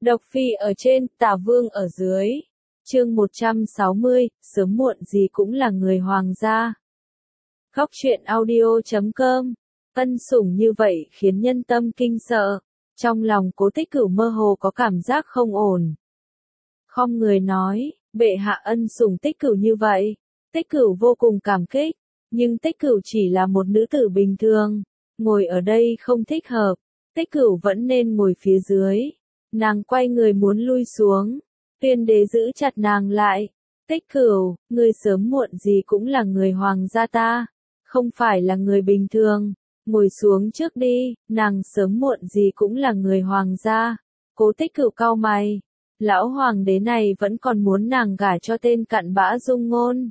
Độc Phi ở trên, Tả Vương ở dưới. Chương 160, sớm muộn gì cũng là người hoàng gia. Góc truyện audio.com. Ân sủng như vậy khiến nhân tâm kinh sợ. Trong lòng Cố Tích Cửu mơ hồ có cảm giác không ổn. Khom người nói, bệ hạ ân sủng Tích Cửu như vậy. Tích Cửu vô cùng cảm kích, nhưng Tích Cửu chỉ là một nữ tử bình thường, ngồi ở đây không thích hợp. Tích Cửu vẫn nên ngồi phía dưới. Nàng quay người muốn lui xuống. Tuyên đế giữ chặt nàng lại. Tích Cửu, ngươi sớm muộn gì cũng là người hoàng gia ta, không phải là người bình thường. Ngồi xuống trước đi, nàng sớm muộn gì cũng là người hoàng gia. Cố Tích Cửu cau mày. Lão hoàng đế này vẫn còn muốn nàng gả cho tên cặn bã Dung Ngôn.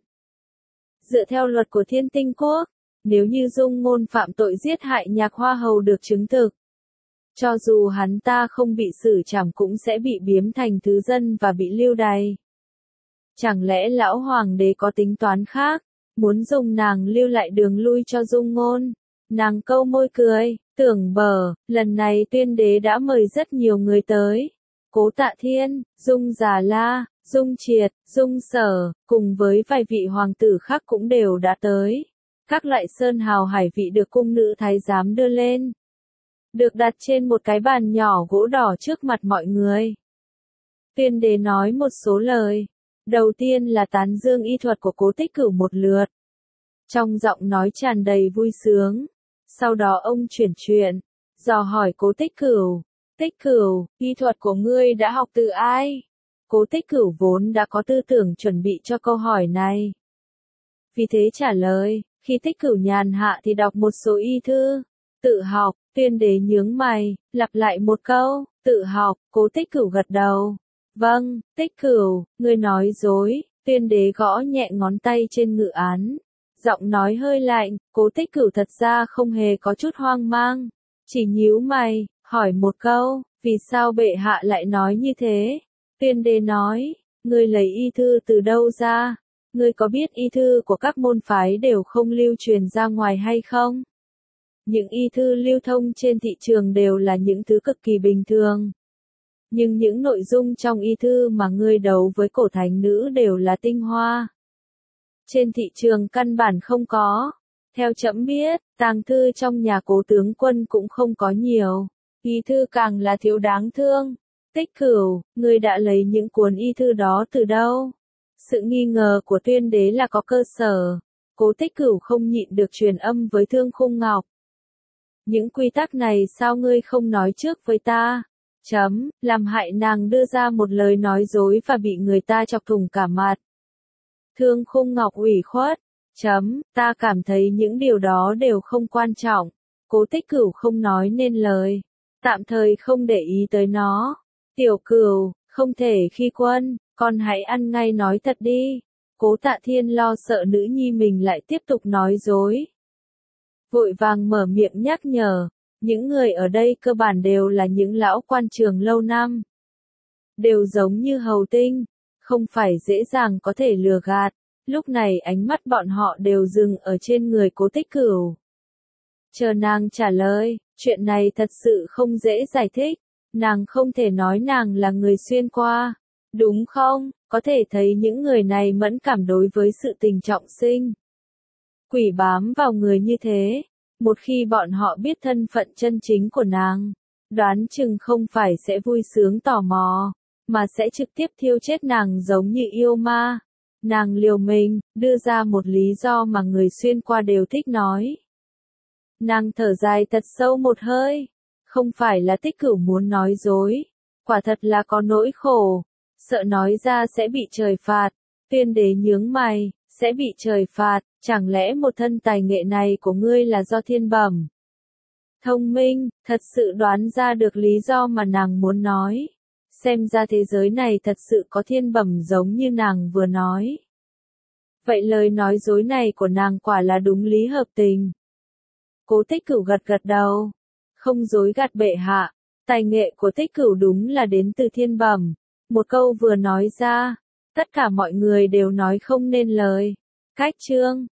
Dựa theo luật của Thiên Tinh Quốc, nếu như Dung Ngôn phạm tội giết hại Nhạc Hoa Hầu được chứng thực, cho dù hắn ta không bị xử trảm cũng sẽ bị biếm thành thứ dân và bị lưu đày. Chẳng lẽ lão hoàng đế có tính toán khác, muốn dùng nàng lưu lại đường lui cho Dung Ngôn? Nàng câu môi cười, tưởng bờ, lần này Tuyên đế đã mời rất nhiều người tới. Cố Tạ Thiên, Dung Già La, Dung Triệt, Dung Sở, cùng với vài vị hoàng tử khác cũng đều đã tới. Các loại sơn hào hải vị được cung nữ thái giám đưa lên, được đặt trên một cái bàn nhỏ gỗ đỏ trước mặt mọi người. Tuyên đế nói một số lời. Đầu tiên là tán dương y thuật của Cố Tích Cửu một lượt. Trong giọng nói tràn đầy vui sướng. Sau đó ông chuyển chuyện, dò hỏi Cố Tích Cửu. Tích Cửu, y thuật của ngươi đã học từ ai? Cố Tích Cửu vốn đã có tư tưởng chuẩn bị cho câu hỏi này. Vì thế trả lời, khi Tích Cửu nhàn hạ thì đọc một số y thư. Tự học. Tuyên đế nhướng mày, lặp lại một câu, tự học. Cố Tích Cửu gật đầu. Vâng, Tích Cửu, ngươi nói dối. Tuyên đế gõ nhẹ ngón tay trên ngự án. Giọng nói hơi lạnh. Cố Tích Cửu thật ra không hề có chút hoang mang, chỉ nhíu mày, hỏi một câu, vì sao bệ hạ lại nói như thế? Tuyên đế nói, ngươi lấy y thư từ đâu ra? Ngươi có biết y thư của các môn phái đều không lưu truyền ra ngoài hay không? Những y thư lưu thông trên thị trường đều là những thứ cực kỳ bình thường. Nhưng những nội dung trong y thư mà ngươi đấu với cổ thánh nữ đều là tinh hoa. Trên thị trường căn bản không có. Theo trẫm biết, tàng thư trong nhà Cố tướng quân cũng không có nhiều. Y thư càng là thiếu đáng thương. Tích Cửu, ngươi đã lấy những cuốn y thư đó từ đâu? Sự nghi ngờ của Tuyên đế là có cơ sở. Cố Tích Cửu không nhịn được truyền âm với Thương Khung Ngọc. Những quy tắc này sao ngươi không nói trước với ta? Làm hại nàng đưa ra một lời nói dối và bị người ta chọc thủng cả mặt. Thương Khung Ngọc ủy khuất. Ta cảm thấy những điều đó đều không quan trọng. Cố Tích Cửu không nói nên lời. Tạm thời không để ý tới nó. Tiểu Cửu, không thể khi quân, con hãy ăn ngay nói thật đi. Cố Tạ Thiên lo sợ nữ nhi mình lại tiếp tục nói dối. Vội vàng mở miệng nhắc nhở. Những người ở đây cơ bản đều là những lão quan trường lâu năm. Đều giống như hầu tinh, không phải dễ dàng có thể lừa gạt. Lúc này ánh mắt bọn họ đều dừng ở trên người Cố Tích Cửu. Chờ nàng trả lời, chuyện này thật sự không dễ giải thích. Nàng không thể nói nàng là người xuyên qua, đúng không? Có thể thấy những người này mẫn cảm đối với sự tình trọng sinh. Quỷ bám vào người như thế. Một khi bọn họ biết thân phận chân chính của nàng, đoán chừng không phải sẽ vui sướng tò mò, mà sẽ trực tiếp thiêu chết nàng giống như yêu ma. Nàng liều mình, đưa ra một lý do mà người xuyên qua đều thích nói. Nàng thở dài thật sâu một hơi. Không phải là Tích Cửu muốn nói dối. Quả thật là có nỗi khổ. Sợ nói ra sẽ bị trời phạt. Tuyên đế nhướng mày, sẽ bị trời phạt. Chẳng lẽ một thân tài nghệ này của ngươi là do thiên bẩm? Thông minh, thật sự đoán ra được lý do mà nàng muốn nói. Xem ra thế giới này thật sự có thiên bẩm giống như nàng vừa nói. Vậy lời nói dối này của nàng quả là đúng lý hợp tình. Cố Tích Cửu gật gật đầu. Không dối gạt bệ hạ. Tài nghệ của Tích Cửu đúng là đến từ thiên bẩm. Một câu vừa nói ra, tất cả mọi người đều nói không nên lời. Cách chương